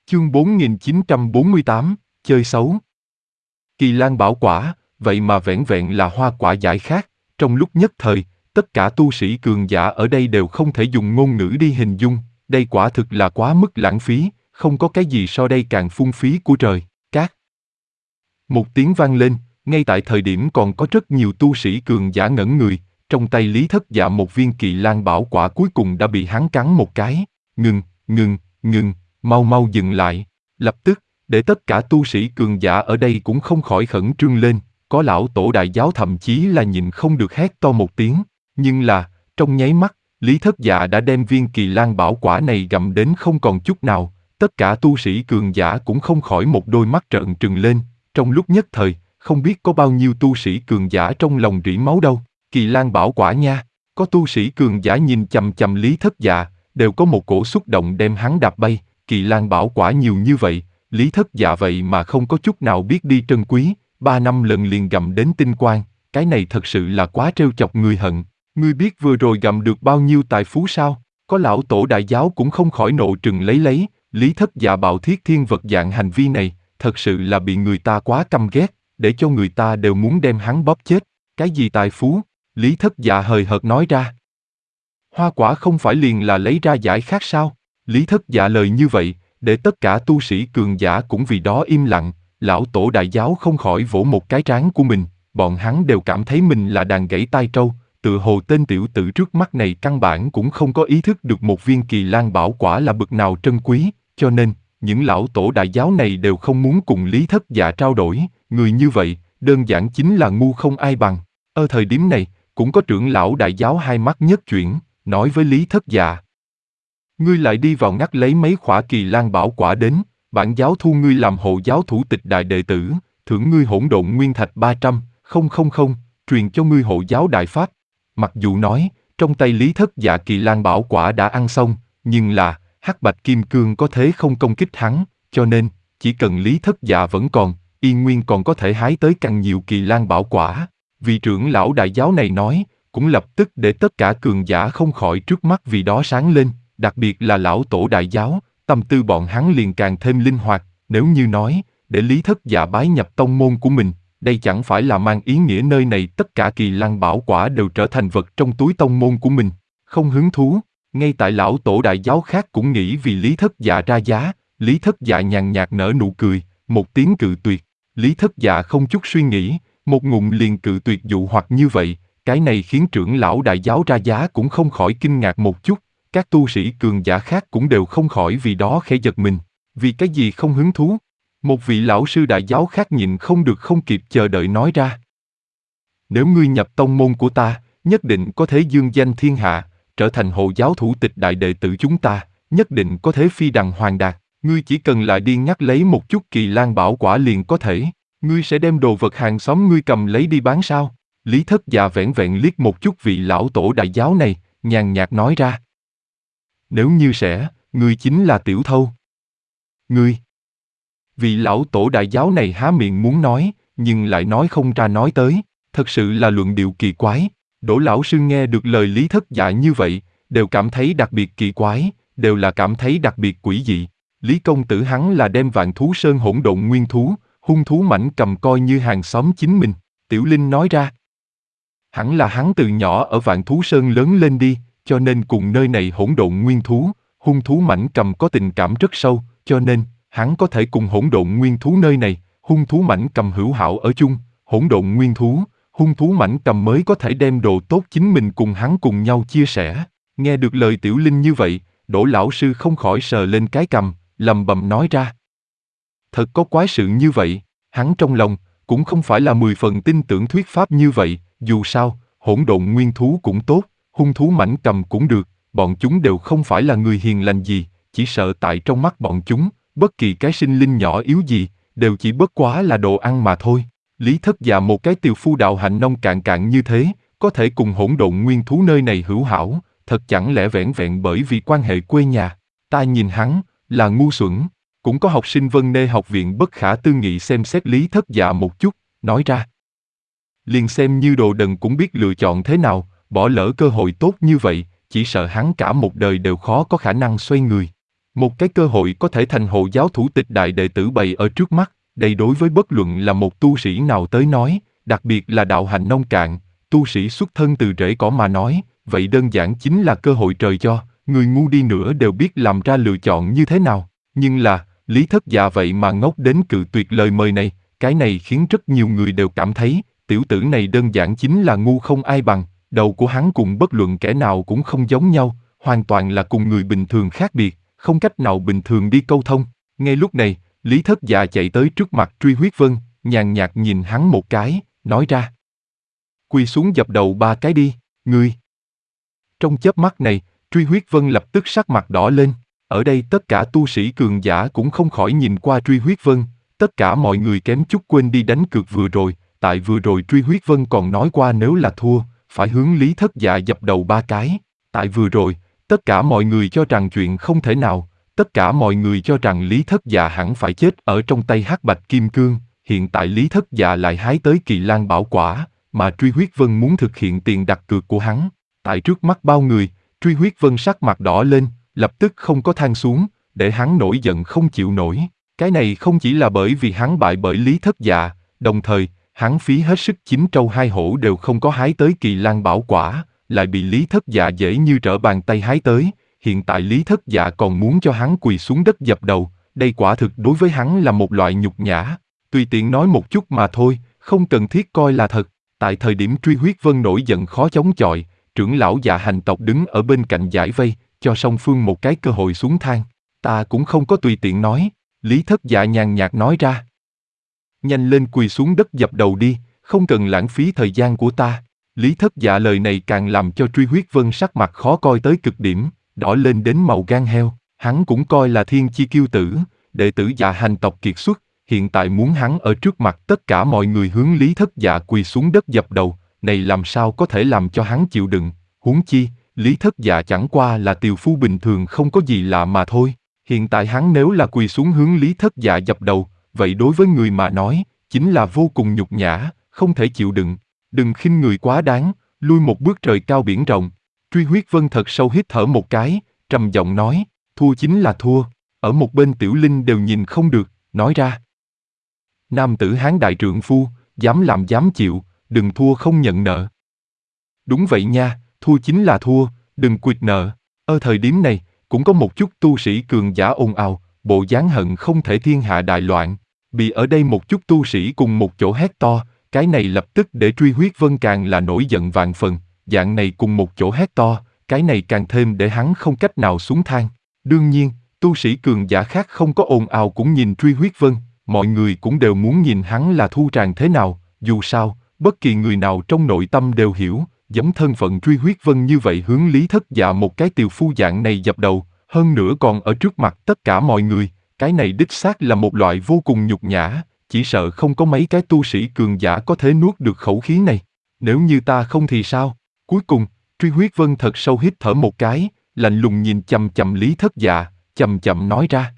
Chương 4948, chơi xấu. Kỳ Lan bảo quả, vậy mà vẻn vẹn là hoa quả giải khát, trong lúc nhất thời, tất cả tu sĩ cường giả ở đây đều không thể dùng ngôn ngữ đi hình dung, đây quả thực là quá mức lãng phí, không có cái gì so đây càng phung phí của trời, cát. Một tiếng vang lên, ngay tại thời điểm còn có rất nhiều tu sĩ cường giả ngẩn người, trong tay Lý Thất Dạ một viên Kỳ Lan bảo quả cuối cùng đã bị hắn cắn một cái, ngừng, mau mau dừng lại, lập tức, để tất cả tu sĩ cường giả ở đây cũng không khỏi khẩn trương lên, có lão tổ đại giáo thậm chí là nhịn không được hét to một tiếng, nhưng là, trong nháy mắt, Lý Thất Dạ đã đem viên Kỳ Lan bảo quả này gặm đến không còn chút nào, tất cả tu sĩ cường giả cũng không khỏi một đôi mắt trợn trừng lên, trong lúc nhất thời, không biết có bao nhiêu tu sĩ cường giả trong lòng rỉ máu đâu, Kỳ Lan bảo quả nha, có tu sĩ cường giả nhìn chằm chằm Lý Thất Dạ, đều có một cổ xúc động đem hắn đạp bay, Kỳ Lan bảo quả nhiều như vậy, Lý Thất Dạ vậy mà không có chút nào biết đi trân quý, 3 năm lần liền gặm đến tinh quang, cái này thật sự là quá trêu chọc người hận. Ngươi biết vừa rồi gặm được bao nhiêu tài phú sao? Có lão tổ đại giáo cũng không khỏi nộ trừng lấy, Lý Thất Dạ bạo thiết thiên vật dạng hành vi này, thật sự là bị người ta quá căm ghét, để cho người ta đều muốn đem hắn bóp chết. Cái gì tài phú? Lý Thất Dạ hời hợt nói ra. Hoa quả không phải liền là lấy ra giải khát sao? Lý Thất Dạ lời như vậy, để tất cả tu sĩ cường giả cũng vì đó im lặng, lão tổ đại giáo không khỏi vỗ một cái trán của mình, bọn hắn đều cảm thấy mình là đàn gãy tai trâu, tựa hồ tên tiểu tử trước mắt này căn bản cũng không có ý thức được một viên Kỳ Lan bảo quả là bực nào trân quý, cho nên, những lão tổ đại giáo này đều không muốn cùng Lý Thất Dạ trao đổi, người như vậy, đơn giản chính là ngu không ai bằng. Ở thời điểm này, cũng có trưởng lão đại giáo hai mắt nhất chuyển, nói với Lý Thất Dạ. Ngươi lại đi vào ngắt lấy mấy khỏa Kỳ Lan bảo quả đến, bản giáo thu ngươi làm hộ giáo thủ tịch đại đệ tử, thưởng ngươi hỗn độn nguyên thạch 300, truyền cho ngươi hộ giáo đại pháp. Mặc dù nói, trong tay Lý Thất Dạ Kỳ Lan bảo quả đã ăn xong, nhưng là, hắc bạch kim cương có thế không công kích hắn, cho nên, chỉ cần Lý Thất Dạ vẫn còn, Yên Nguyên còn có thể hái tới càng nhiều Kỳ Lan bảo quả. Vị trưởng lão đại giáo này nói, cũng lập tức để tất cả cường giả không khỏi trước mắt vì đó sáng lên, đặc biệt là lão tổ đại giáo, tâm tư bọn hắn liền càng thêm linh hoạt, nếu như nói, để Lý Thất Dạ bái nhập tông môn của mình, đây chẳng phải là mang ý nghĩa nơi này tất cả Kỳ Lan bảo quả đều trở thành vật trong túi tông môn của mình, không hứng thú, ngay tại lão tổ đại giáo khác cũng nghĩ vì Lý Thất Dạ ra giá, Lý Thất Dạ nhàn nhạt nở nụ cười, một tiếng cự tuyệt, Lý Thất Dạ không chút suy nghĩ, một ngụm liền cự tuyệt dụ hoặc như vậy, cái này khiến trưởng lão đại giáo ra giá cũng không khỏi kinh ngạc một chút, các tu sĩ cường giả khác cũng đều không khỏi vì đó khẽ giật mình, vì cái gì không hứng thú? Một vị lão sư đại giáo khác nhịn không được không kịp chờ đợi nói ra. Nếu ngươi nhập tông môn của ta, nhất định có thể dương danh thiên hạ, trở thành hộ giáo thủ tịch đại đệ tử chúng ta, nhất định có thể phi đằng hoàng đạt, ngươi chỉ cần lại đi ngắt lấy một chút Kỳ Lan bảo quả liền có thể, ngươi sẽ đem đồ vật hàng xóm ngươi cầm lấy đi bán sao? Lý Thất Dạ vẻn vẹn liếc một chút vị lão tổ đại giáo này, nhàn nhạt nói ra. Nếu như sẽ, ngươi chính là tiểu thâu. Ngươi. Vị lão tổ đại giáo này há miệng muốn nói, nhưng lại nói không ra nói tới, thật sự là luận điệu kỳ quái. Đỗ lão sư nghe được lời Lý Thất Dạ như vậy, đều cảm thấy đặc biệt kỳ quái, đều là cảm thấy đặc biệt quỷ dị. Lý công tử hắn là đem Vạn Thú Sơn hỗn độn nguyên thú, hung thú mảnh cầm coi như hàng xóm chính mình, Tiểu Linh nói ra. Hẳn là hắn từ nhỏ ở Vạn Thú Sơn lớn lên đi, cho nên cùng nơi này hỗn độn nguyên thú, hung thú mảnh cầm có tình cảm rất sâu, cho nên, hắn có thể cùng hỗn độn nguyên thú nơi này, hung thú mảnh cầm hữu hảo ở chung, hỗn độn nguyên thú, hung thú mảnh cầm mới có thể đem đồ tốt chính mình cùng hắn cùng nhau chia sẻ. Nghe được lời Tiểu Linh như vậy, Đỗ lão sư không khỏi sờ lên cái cằm, lầm bầm nói ra. Thật có quái sự như vậy, hắn trong lòng, cũng không phải là 10 phần tin tưởng thuyết pháp như vậy, dù sao, hỗn độn nguyên thú cũng tốt, hung thú mảnh cầm cũng được, bọn chúng đều không phải là người hiền lành gì, chỉ sợ tại trong mắt bọn chúng, bất kỳ cái sinh linh nhỏ yếu gì, đều chỉ bất quá là đồ ăn mà thôi. Lý Thất Dạ một cái tiều phu đạo hạnh nông cạn như thế, có thể cùng hỗn độn nguyên thú nơi này hữu hảo, thật chẳng lẽ vẻn vẹn bởi vì quan hệ quê nhà. Ta nhìn hắn, là ngu xuẩn. Cũng có học sinh Vân Nê học viện bất khả tư nghị xem xét Lý Thất Dạ một chút, nói ra. Liền xem như đồ đần cũng biết lựa chọn thế nào, bỏ lỡ cơ hội tốt như vậy, chỉ sợ hắn cả một đời đều khó có khả năng xoay người. Một cái cơ hội có thể thành hộ giáo thủ tịch đại đệ tử bày ở trước mắt, đây đối với bất luận là một tu sĩ nào tới nói, đặc biệt là đạo hạnh nông cạn, tu sĩ xuất thân từ rễ cỏ mà nói, vậy đơn giản chính là cơ hội trời cho, người ngu đi nữa đều biết làm ra lựa chọn như thế nào. Nhưng là, Lý Thất Dạ vậy mà ngốc đến cự tuyệt lời mời này, cái này khiến rất nhiều người đều cảm thấy, tiểu tử này đơn giản chính là ngu không ai bằng, đầu của hắn cùng bất luận kẻ nào cũng không giống nhau, hoàn toàn là cùng người bình thường khác biệt, không cách nào bình thường đi câu thông. Ngay lúc này, Lý Thất Dạ chạy tới trước mặt Truy Huyết Vân, nhàn nhạt nhìn hắn một cái, nói ra. Quỳ xuống dập đầu 3 cái đi, ngươi. Trong chớp mắt này, Truy Huyết Vân lập tức sắc mặt đỏ lên. Ở đây tất cả tu sĩ cường giả cũng không khỏi nhìn qua Truy Huyết Vân, tất cả mọi người kém chút quên đi đánh cược vừa rồi, tại vừa rồi Truy Huyết Vân còn nói qua nếu là thua, phải hướng Lý Thất Dạ dập đầu 3 cái. Tại vừa rồi, tất cả mọi người cho rằng chuyện không thể nào, tất cả mọi người cho rằng Lý Thất Dạ hẳn phải chết ở trong tay Hắc Bạch Kim Cương, hiện tại Lý Thất Dạ lại hái tới Kỳ Lan Bảo Quả, mà Truy Huyết Vân muốn thực hiện tiền đặt cược của hắn. Tại trước mắt bao người, Truy Huyết Vân sắc mặt đỏ lên, lập tức không có than xuống, để hắn nổi giận không chịu nổi. Cái này không chỉ là bởi vì hắn bại bởi Lý Thất Dạ, đồng thời, hắn phí hết sức 9 trâu 2 hổ đều không có hái tới Kỳ Lan Bảo Quả, lại bị Lý Thất Dạ dễ như trở bàn tay hái tới, hiện tại Lý Thất Dạ còn muốn cho hắn quỳ xuống đất dập đầu, đây quả thực đối với hắn là một loại nhục nhã. Tùy tiện nói một chút mà thôi, không cần thiết coi là thật. Tại thời điểm Truy Huyết Vân nổi giận khó chống chọi, trưởng lão Dạ Hành tộc đứng ở bên cạnh giải vây, cho song phương một cái cơ hội xuống thang. Ta cũng không có tùy tiện nói, Lý Thất Dạ nhàn nhạt nói ra. Nhanh lên quỳ xuống đất dập đầu đi, không cần lãng phí thời gian của ta. Lý Thất Dạ lời này càng làm cho Truy Huyết Vân sắc mặt khó coi tới cực điểm, đỏ lên đến màu gan heo. Hắn cũng coi là thiên chi kiêu tử, đệ tử Dạ Hành tộc kiệt xuất, hiện tại muốn hắn ở trước mặt tất cả mọi người hướng Lý Thất Dạ quỳ xuống đất dập đầu, này làm sao có thể làm cho hắn chịu đựng, huống chi, Lý Thất Dạ chẳng qua là tiều phu bình thường không có gì lạ mà thôi. Hiện tại hắn nếu là quỳ xuống hướng Lý Thất Dạ dập đầu, vậy đối với người mà nói, chính là vô cùng nhục nhã, không thể chịu đựng. Đừng khinh người quá đáng, lui một bước trời cao biển rộng. Truy Huyết Vân thật sâu hít thở một cái, trầm giọng nói, thua chính là thua. Ở một bên Tiểu Linh đều nhìn không được, nói ra. Nam tử Hán đại trượng phu, dám làm dám chịu, đừng thua không nhận nợ. Đúng vậy nha, thua chính là thua, đừng quỵt nợ. Ở thời điểm này, cũng có một chút tu sĩ cường giả ồn ào, bộ dáng hận không thể thiên hạ đại loạn. Bị ở đây một chút tu sĩ cùng một chỗ hét to, cái này lập tức để Truy Huyết Vân càng là nổi giận vạn phần, dạng này cùng một chỗ hét to, cái này càng thêm để hắn không cách nào xuống thang. Đương nhiên, tu sĩ cường giả khác không có ồn ào cũng nhìn Truy Huyết Vân, mọi người cũng đều muốn nhìn hắn là thu tràng thế nào, dù sao, bất kỳ người nào trong nội tâm đều hiểu, giống thân phận Truy Huyết Vân như vậy hướng Lý Thất Dạ một cái tiều phu dạng này dập đầu, hơn nữa còn ở trước mặt tất cả mọi người, cái này đích xác là một loại vô cùng nhục nhã, chỉ sợ không có mấy cái tu sĩ cường giả có thể nuốt được khẩu khí này. Nếu như ta không thì sao? Cuối cùng, Truy Huyết Vân thật sâu hít thở một cái, lạnh lùng nhìn chằm chằm Lý Thất Dạ, chậm chậm nói ra.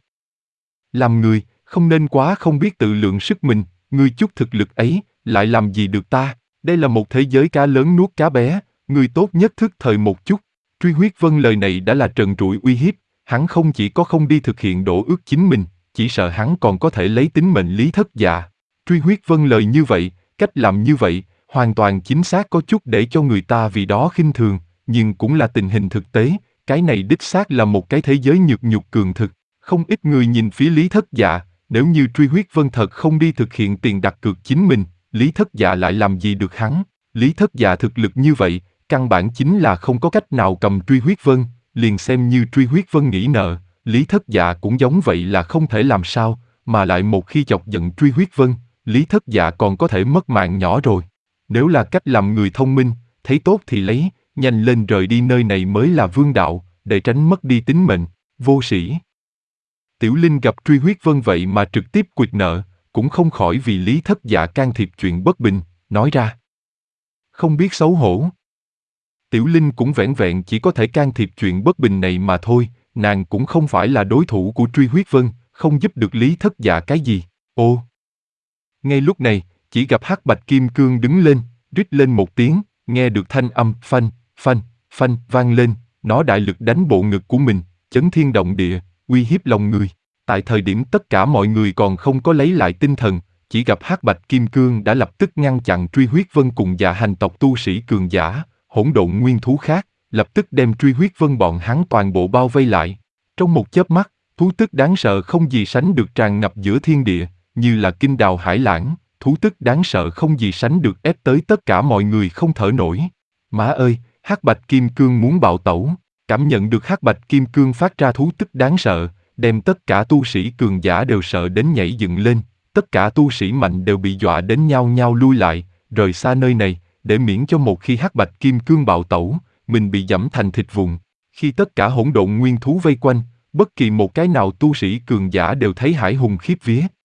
Làm người, không nên quá không biết tự lượng sức mình, ngươi chút thực lực ấy, lại làm gì được ta? Đây là một thế giới cá lớn nuốt cá bé, ngươi tốt nhất thức thời một chút. Truy Huyết Vân lời này đã là trần trụi uy hiếp, hắn không chỉ có không đi thực hiện đổ ước chính mình, chỉ sợ hắn còn có thể lấy tính mệnh Lý Thất Dạ. Truy Huyết Vân lời như vậy, cách làm như vậy, hoàn toàn chính xác có chút để cho người ta vì đó khinh thường, nhưng cũng là tình hình thực tế, cái này đích xác là một cái thế giới nhược nhục cường thực. Không ít người nhìn phía Lý Thất Dạ, nếu như Truy Huyết Vân thật không đi thực hiện tiền đặt cược chính mình, Lý Thất Dạ lại làm gì được hắn? Lý Thất Dạ thực lực như vậy, căn bản chính là không có cách nào cầm Truy Huyết Vân, liền xem như Truy Huyết Vân nghĩ nợ, Lý Thất Dạ cũng giống vậy là không thể làm sao, mà lại một khi chọc giận Truy Huyết Vân, Lý Thất Dạ còn có thể mất mạng nhỏ rồi. Nếu là cách làm người thông minh, thấy tốt thì lấy, nhanh lên rời đi nơi này mới là vương đạo, để tránh mất đi tính mệnh, vô sĩ. Tiểu Linh gặp Truy Huyết Vân vậy mà trực tiếp quỵt nợ, cũng không khỏi vì Lý Thất Dạ can thiệp chuyện bất bình, nói ra. Không biết xấu hổ. Tiểu Linh cũng vẻn vẹn chỉ có thể can thiệp chuyện bất bình này mà thôi, nàng cũng không phải là đối thủ của Truy Huyết Vân, không giúp được Lý Thất Dạ cái gì. Ô! Ngay lúc này, chỉ gặp Hắc Bạch Kim Cương đứng lên, rít lên một tiếng, nghe được thanh âm phanh, phanh, phanh vang lên, nó đại lực đánh bộ ngực của mình, chấn thiên động địa, uy hiếp lòng người. Tại thời điểm tất cả mọi người còn không có lấy lại tinh thần, chỉ gặp hắc bạch kim cương đã lập tức ngăn chặn truy huyết vân cùng dạ hành tộc tu sĩ cường giả, hỗn độn nguyên thú khác, lập tức đem truy huyết vân bọn hắn toàn bộ bao vây lại. Trong một chớp mắt, thú tức đáng sợ không gì sánh được tràn ngập giữa thiên địa, như là kinh đào hải lãng, thú tức đáng sợ không gì sánh được ép tới tất cả mọi người không thở nổi. Má ơi, hắc bạch kim cương muốn bạo tẩu, cảm nhận được hắc bạch kim cương phát ra thú tức đáng sợ, đem tất cả tu sĩ cường giả đều sợ đến nhảy dựng lên, tất cả tu sĩ mạnh đều bị dọa đến nhao nhao lui lại, rời xa nơi này, để miễn cho một khi hắc bạch kim cương bạo tẩu, mình bị giẫm thành thịt vụn. Khi tất cả hỗn độn nguyên thú vây quanh, bất kỳ một cái nào tu sĩ cường giả đều thấy hãi hùng khiếp vía.